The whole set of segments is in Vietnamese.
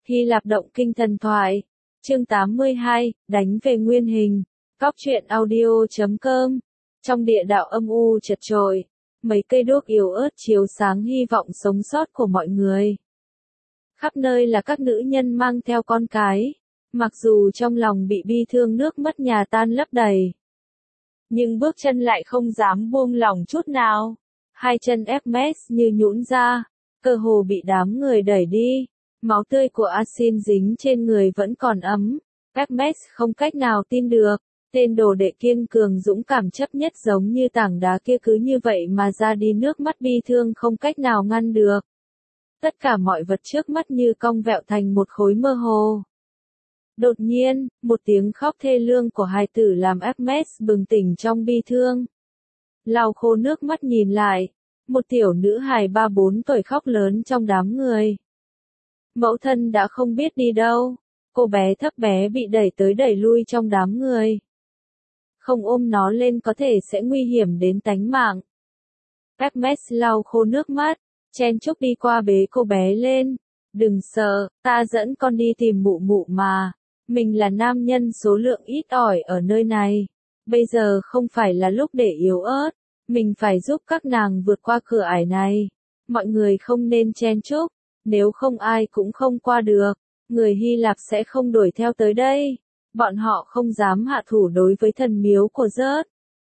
Hy Lạp động kinh thần thoại. Chương 82, đánh về nguyên hình. Cóc truyện audio.com. Trong địa đạo âm u chật chội, mấy cây đuốc yếu ớt chiếu sáng hy vọng sống sót của mọi người. Khắp nơi là các nữ nhân mang theo con cái, mặc dù trong lòng bị bi thương nước mất nhà tan lấp đầy, nhưng bước chân lại không dám buông lỏng chút nào. Hai chân Hermes như nhũn ra, cơ hồ bị đám người đẩy đi. Máu tươi của Asin dính trên người vẫn còn ấm. Hermes không cách nào tin được, tên đồ đệ kiên cường dũng cảm chấp nhất giống như tảng đá kia cứ như vậy mà ra đi, nước mắt bi thương không cách nào ngăn được. Tất cả mọi vật trước mắt như cong vẹo thành một khối mơ hồ. Đột nhiên, một tiếng khóc thê lương của hài tử làm Hermes bừng tỉnh trong bi thương. Lau khô nước mắt nhìn lại, một tiểu nữ hài 3-4 tuổi khóc lớn trong đám người. Mẫu thân đã không biết đi đâu, cô bé thấp bé bị đẩy tới đẩy lui trong đám người. Không ôm nó lên có thể sẽ nguy hiểm đến tánh mạng. Hermes lau khô nước mắt, chen chúc đi qua bế cô bé lên. Đừng sợ, ta dẫn con đi tìm mụ mụ mà. Mình là nam nhân số lượng ít ỏi ở nơi này. Bây giờ không phải là lúc để yếu ớt. Mình phải giúp các nàng vượt qua cửa ải này. Mọi người không nên chen chúc. Nếu không ai cũng không qua được. Người Hy Lạp sẽ không đuổi theo tới đây. Bọn họ không dám hạ thủ đối với thần miếu của Zeus.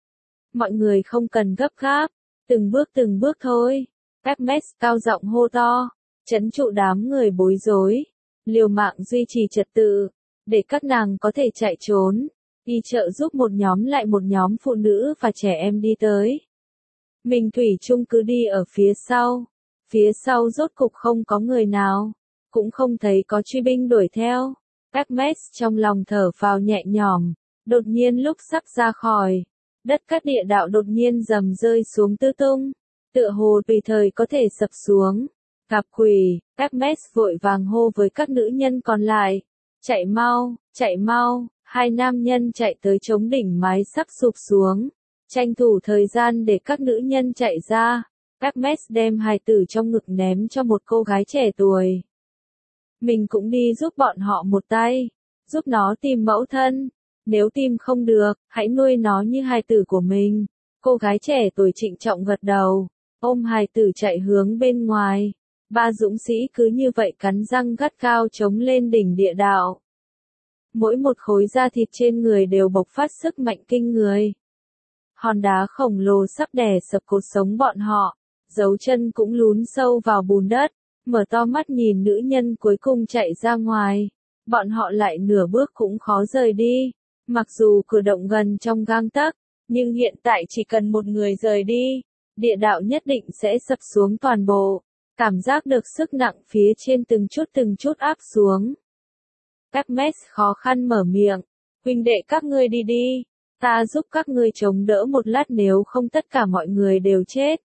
Mọi người không cần gấp gáp. Từng bước thôi. Hermes cao giọng hô to. Trấn trụ đám người bối rối. Liều mạng duy trì trật tự. Để các nàng có thể chạy trốn. Đi trợ giúp một nhóm lại một nhóm phụ nữ và trẻ em đi tới. Mình thủy chung cứ đi ở phía sau. Phía sau rốt cục không có người nào. Cũng không thấy có truy binh đuổi theo. Hermes trong lòng thở phào nhẹ nhõm. Đột nhiên lúc sắp ra khỏi, đất cát địa đạo đột nhiên rầm rơi xuống tứ tung. Tựa hồ tùy thời có thể sập xuống. Gặp quỷ, Hermes vội vàng hô với các nữ nhân còn lại. Chạy mau, hai nam nhân chạy tới chống đỉnh mái sắp sụp xuống. Tranh thủ thời gian để các nữ nhân chạy ra. Hermes đem hài tử trong ngực ném cho một cô gái trẻ tuổi. Mình cũng đi giúp bọn họ một tay. Giúp nó tìm mẫu thân. Nếu tìm không được, hãy nuôi nó như hài tử của mình. Cô gái trẻ tuổi trịnh trọng gật đầu. Ôm hài tử chạy hướng bên ngoài. Ba dũng sĩ cứ như vậy cắn răng gắt cao chống lên đỉnh địa đạo. Mỗi một khối da thịt trên người đều bộc phát sức mạnh kinh người. Hòn đá khổng lồ sắp đè sập cột sống bọn họ. Dấu chân cũng lún sâu vào bùn đất. Mở to mắt nhìn nữ nhân cuối cùng chạy ra ngoài. Bọn họ lại nửa bước cũng khó rời đi. Mặc dù cử động gần trong gang tấc, nhưng hiện tại chỉ cần một người rời đi, địa đạo nhất định sẽ sập xuống toàn bộ. Cảm giác được sức nặng phía trên từng chút áp xuống. Hermes khó khăn mở miệng. Huynh đệ các ngươi đi đi. Ta giúp các ngươi chống đỡ một lát, nếu không tất cả mọi người đều chết.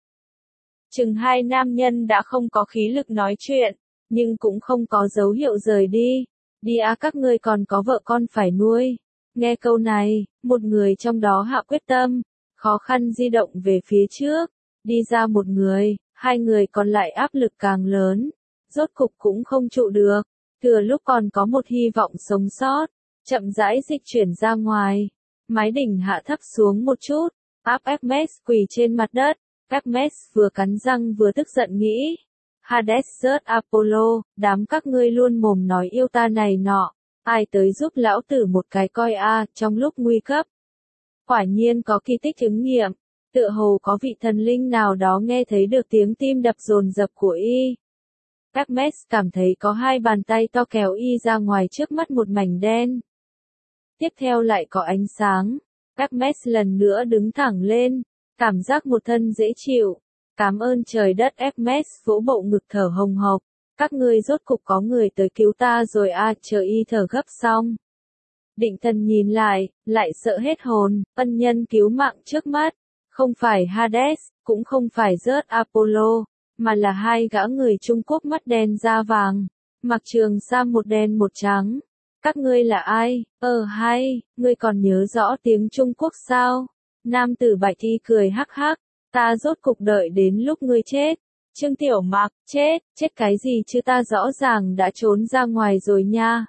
Chừng hai nam nhân đã không có khí lực nói chuyện, nhưng cũng không có dấu hiệu rời đi. Đi à, các ngươi còn có vợ con phải nuôi. Nghe câu này, một người trong đó hạ quyết tâm, khó khăn di động về phía trước. Đi ra một người, hai người còn lại áp lực càng lớn. Rốt cục cũng không trụ được. Thừa lúc còn có một hy vọng sống sót, chậm rãi dịch chuyển ra ngoài. Mái đỉnh hạ thấp xuống một chút, áp Hermes quỳ trên mặt đất. Hermes vừa cắn răng vừa tức giận nghĩ. Hades, Zeus, Apollo, đám các ngươi luôn mồm nói yêu ta này nọ. Ai tới giúp lão tử một cái coi a, trong lúc nguy cấp. Quả nhiên có kỳ tích chứng nghiệm. Tựa hồ có vị thần linh nào đó nghe thấy được tiếng tim đập dồn dập của y. Hermes cảm thấy có hai bàn tay to kéo y ra ngoài trước mắt một mảnh đen. Tiếp theo lại có ánh sáng. Hermes lần nữa đứng thẳng lên. Cảm giác một thân dễ chịu. Cảm ơn trời đất. Hermes vỗ bộ ngực thở hồng hộc. Các ngươi rốt cục có người tới cứu ta rồi à, chờ y thở gấp xong. Định thần nhìn lại sợ hết hồn. Ân nhân cứu mạng trước mắt. Không phải Hades, cũng không phải Zeus Apollo, mà là hai gã người Trung Quốc mắt đen da vàng. Mặc trường sam một đen một trắng. Các ngươi là ai? Hay, ngươi còn nhớ rõ tiếng Trung Quốc sao? Nam tử Bạch Y cười hắc hắc. Ta rốt cục đợi đến lúc ngươi chết. Trương Tiểu Mặc, chết cái gì chứ, ta rõ ràng đã trốn ra ngoài rồi nha.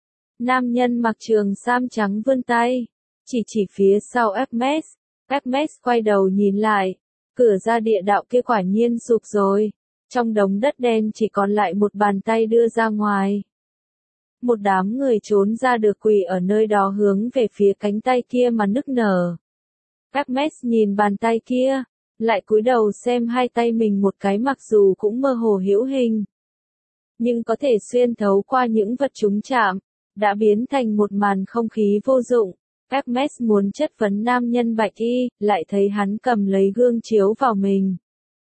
Nam nhân mặc trường sam trắng vươn tay, chỉ phía sau Hermes. Hermes quay đầu nhìn lại, cửa ra địa đạo kia quả nhiên sụp rồi. Trong đống đất đen chỉ còn lại một bàn tay đưa ra ngoài. Một đám người trốn ra được quỳ ở nơi đó hướng về phía cánh tay kia mà nức nở. Hermes nhìn bàn tay kia, lại cúi đầu xem hai tay mình một cái, mặc dù cũng mơ hồ hữu hình, nhưng có thể xuyên thấu qua những vật chúng chạm, đã biến thành một màn không khí vô dụng. Hermes muốn chất vấn nam nhân bạch y, lại thấy hắn cầm lấy gương chiếu vào mình.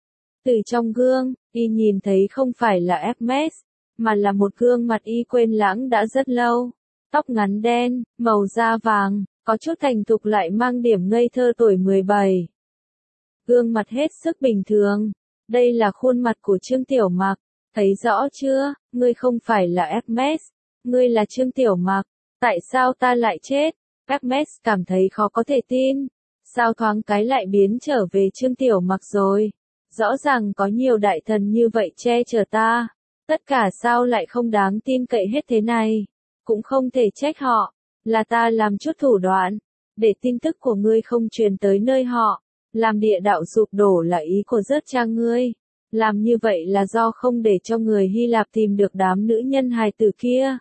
Từ trong gương, y nhìn thấy không phải là Hermes, mà là một gương mặt y quên lãng đã rất lâu. Tóc ngắn đen, màu da vàng, có chút thành thục lại mang điểm ngây thơ tuổi 17. Gương mặt hết sức bình thường. Đây là khuôn mặt của Trương Tiểu Mặc. Thấy rõ chưa, ngươi không phải là Hermes, ngươi là Trương Tiểu Mặc. Tại sao ta lại chết? Hermes cảm thấy khó có thể tin. Sao thoáng cái lại biến trở về Trương Tiểu Mặc rồi? Rõ ràng có nhiều đại thần như vậy che chở ta. Tất cả sao lại không đáng tin cậy hết thế này? Cũng không thể trách họ. Là ta làm chút thủ đoạn. Để tin tức của ngươi không truyền tới nơi họ. Làm địa đạo sụp đổ là ý của rớt cha ngươi. Làm như vậy là do không để cho người Hy Lạp tìm được đám nữ nhân hài tử kia.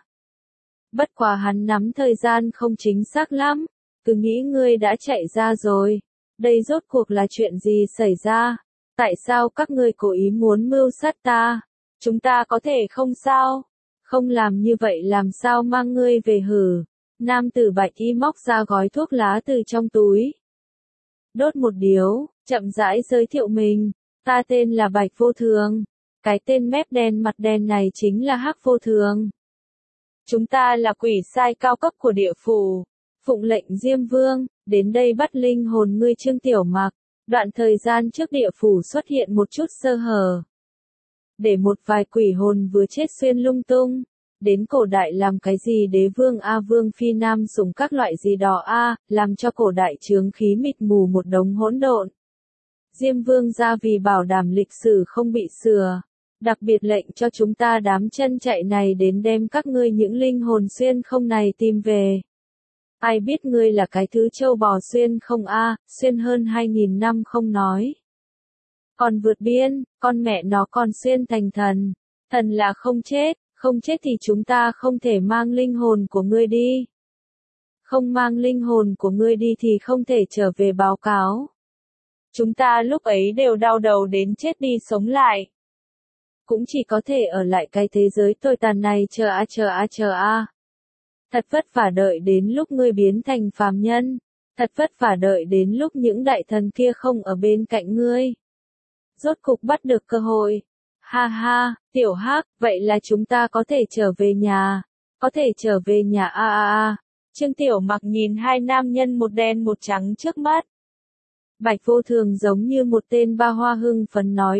Bất quá hắn nắm thời gian không chính xác lắm. Cứ nghĩ ngươi đã chạy ra rồi. Đây rốt cuộc là chuyện gì xảy ra? Tại sao các ngươi cố ý muốn mưu sát ta? Chúng ta có thể không sao? Không làm như vậy làm sao mang ngươi về hử? Nam tử bạch y móc ra gói thuốc lá từ trong túi. Đốt một điếu, chậm rãi giới thiệu mình. Ta tên là Bạch Vô Thường. Cái tên mép đen mặt đen này chính là Hắc Vô Thường. Chúng ta là quỷ sai cao cấp của địa phủ. Phụng lệnh Diêm Vương, đến đây bắt linh hồn ngươi Trương Tiểu Mặc. Đoạn thời gian trước địa phủ xuất hiện một chút sơ hở. Để một vài quỷ hồn vừa chết xuyên lung tung. Đến cổ đại làm cái gì đế vương A vương phi nam sủng các loại gì đó A, làm cho cổ đại chướng khí mịt mù một đống hỗn độn. Diêm vương ra vì bảo đảm lịch sử không bị sửa. Đặc biệt lệnh cho chúng ta đám chân chạy này đến đem các ngươi những linh hồn xuyên không này tìm về. Ai biết ngươi là cái thứ trâu bò xuyên không a, xuyên hơn 2000 năm không nói. Còn vượt biên, con mẹ nó còn xuyên thành thần. Thần là không chết thì chúng ta không thể mang linh hồn của ngươi đi. Không mang linh hồn của ngươi đi thì không thể trở về báo cáo. Chúng ta lúc ấy đều đau đầu đến chết đi sống lại. Cũng chỉ có thể ở lại cái thế giới tồi tàn này chờ a. Thật vất vả đợi đến lúc ngươi biến thành phàm nhân. Thật vất vả đợi đến lúc những đại thần kia không ở bên cạnh ngươi. Rốt cục bắt được cơ hội. Ha ha, Tiểu Hắc, vậy là chúng ta có thể trở về nhà. Có thể trở về nhà a. Trương Tiểu Mặc nhìn hai nam nhân một đen một trắng trước mắt. Bạch Vô Thường giống như một tên ba hoa hưng phấn nói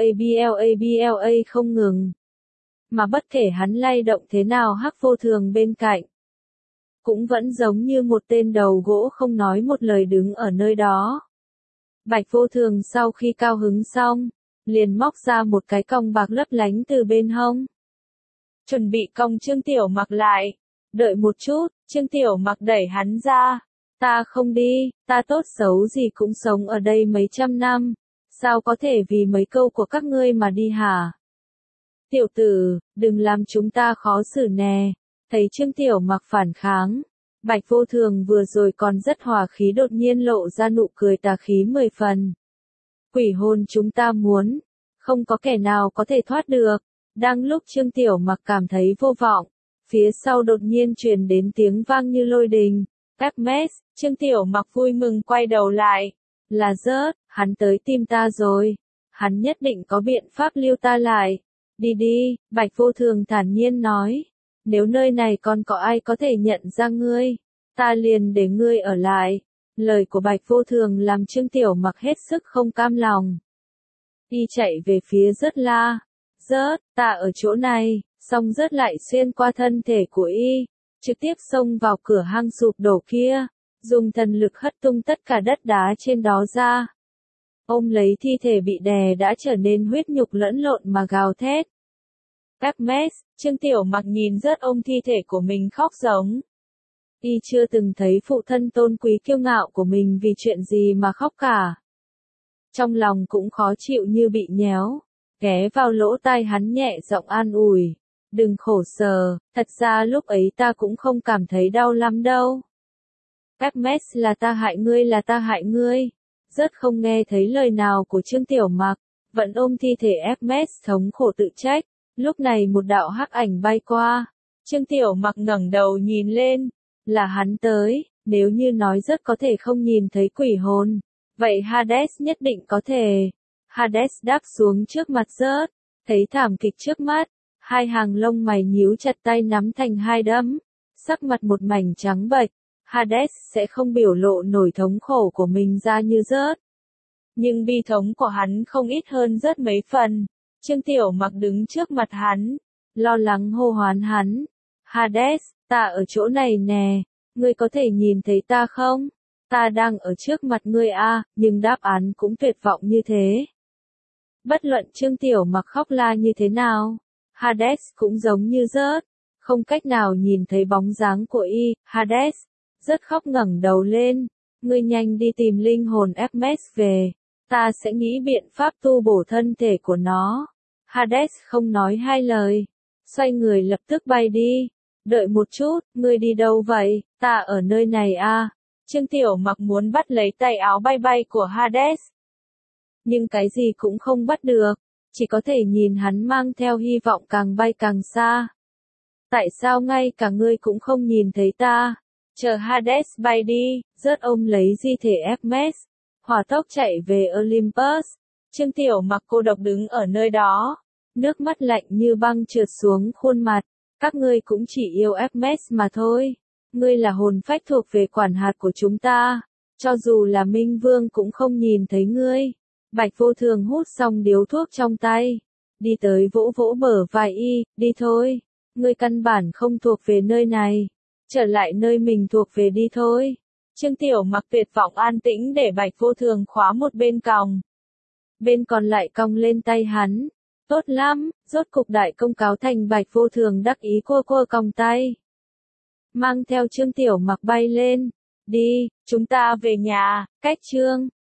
BLA không ngừng. Mà bất kể hắn lay động thế nào Hắc Vô Thường bên cạnh. Cũng vẫn giống như một tên đầu gỗ không nói một lời đứng ở nơi đó. Bạch Vô Thường sau khi cao hứng xong, liền móc ra một cái còng bạc lấp lánh từ bên hông. Chuẩn bị còng Trương Tiểu Mặc lại. Đợi một chút, Trương Tiểu Mặc đẩy hắn ra. Ta không đi, ta tốt xấu gì cũng sống ở đây mấy trăm năm. Sao có thể vì mấy câu của các ngươi mà đi hả? Tiểu tử, đừng làm chúng ta khó xử nè. Thấy Trương Tiểu Mặc phản kháng. Bạch Vô Thường vừa rồi còn rất hòa khí đột nhiên lộ ra nụ cười tà khí 10 phần. Quỷ hồn chúng ta muốn. Không có kẻ nào có thể thoát được. Đang lúc Trương Tiểu Mặc cảm thấy vô vọng. Phía sau đột nhiên truyền đến tiếng vang như lôi đình. Hermes, Trương Tiểu Mặc vui mừng quay đầu lại. Là rớt, hắn tới tìm ta rồi. Hắn nhất định có biện pháp lưu ta lại. Đi đi, Bạch Vô Thường thản nhiên nói. Nếu nơi này còn có ai có thể nhận ra ngươi, ta liền để ngươi ở lại. Lời của Bạch Vô Thường làm Trương Tiểu Mặc hết sức không cam lòng. Y chạy về phía rớt la. Rớt, ta ở chỗ này, xong rớt lại xuyên qua thân thể của y. Trực tiếp xông vào cửa hang sụp đổ kia, dùng thần lực hất tung tất cả đất đá trên đó ra. ôm lấy thi thể bị đè đã trở nên huyết nhục lẫn lộn mà gào thét. Hermes, Trương Tiểu Mặc nhìn rớt ôm thi thể của mình khóc giống. Y chưa từng thấy phụ thân tôn quý kiêu ngạo của mình vì chuyện gì mà khóc cả. Trong lòng cũng khó chịu như bị nhéo, ghé vào lỗ tai hắn nhẹ giọng an ủi. Đừng khổ sở, thật ra lúc ấy ta cũng không cảm thấy đau lắm đâu. Hermes, là ta hại ngươi. Rất không nghe thấy lời nào của Trương Tiểu Mặc, vẫn ôm thi thể Hermes thống khổ tự trách. Lúc này một đạo hắc ảnh bay qua, Trương Tiểu Mặc ngẩng đầu nhìn lên, là hắn tới, nếu như nói rất có thể không nhìn thấy quỷ hồn, vậy Hades nhất định có thể. Hades đáp xuống trước mặt rớt, thấy thảm kịch trước mắt, hai hàng lông mày nhíu chặt, tay nắm thành hai đấm, sắc mặt một mảnh trắng bệch. Hades sẽ không biểu lộ nổi thống khổ của mình ra như rớt, nhưng bi thống của hắn không ít hơn rớt mấy phần. Trương Tiểu Mặc đứng trước mặt hắn, lo lắng hô hoán hắn. Hades, ta ở chỗ này nè, ngươi có thể nhìn thấy ta không? Ta đang ở trước mặt ngươi a, nhưng đáp án cũng tuyệt vọng như thế. Bất luận Trương Tiểu Mặc khóc la như thế nào, Hades cũng giống như rớt, không cách nào nhìn thấy bóng dáng của y. Hades, rớt khóc ngẩng đầu lên, ngươi nhanh đi tìm linh hồn Hermes về, ta sẽ nghĩ biện pháp tu bổ thân thể của nó. Hades không nói hai lời, xoay người lập tức bay đi. Đợi một chút, ngươi đi đâu vậy? Ta ở nơi này a. Trương Tiểu Mặc muốn bắt lấy tay áo bay bay của Hades, nhưng cái gì cũng không bắt được, chỉ có thể nhìn hắn mang theo hy vọng càng bay càng xa. Tại sao ngay cả ngươi cũng không nhìn thấy ta? Chờ Hades bay đi, rớt ôm lấy di thể Hermes, hỏa tốc chạy về Olympus. Trương Tiểu Mặc cô độc đứng ở nơi đó, nước mắt lạnh như băng trượt xuống khuôn mặt. Các ngươi cũng chỉ yêu Hermes mà thôi. Ngươi là hồn phách thuộc về quản hạt của chúng ta. Cho dù là Minh Vương cũng không nhìn thấy ngươi. Bạch Vô Thường hút xong điếu thuốc trong tay, đi tới vỗ vỗ bờ vai y, đi thôi. Ngươi căn bản không thuộc về nơi này. Trở lại nơi mình thuộc về đi thôi. Trương Tiểu Mặc tuyệt vọng an tĩnh để Bạch Vô Thường khóa một bên còng. Bên còn lại cong lên tay hắn. Tốt lắm, rốt cục đại công cáo thành. Bạch Vô Thường đắc ý cua cua còng tay, mang theo Trương Tiểu Mặc bay lên. Đi, chúng ta về nhà. Cách chương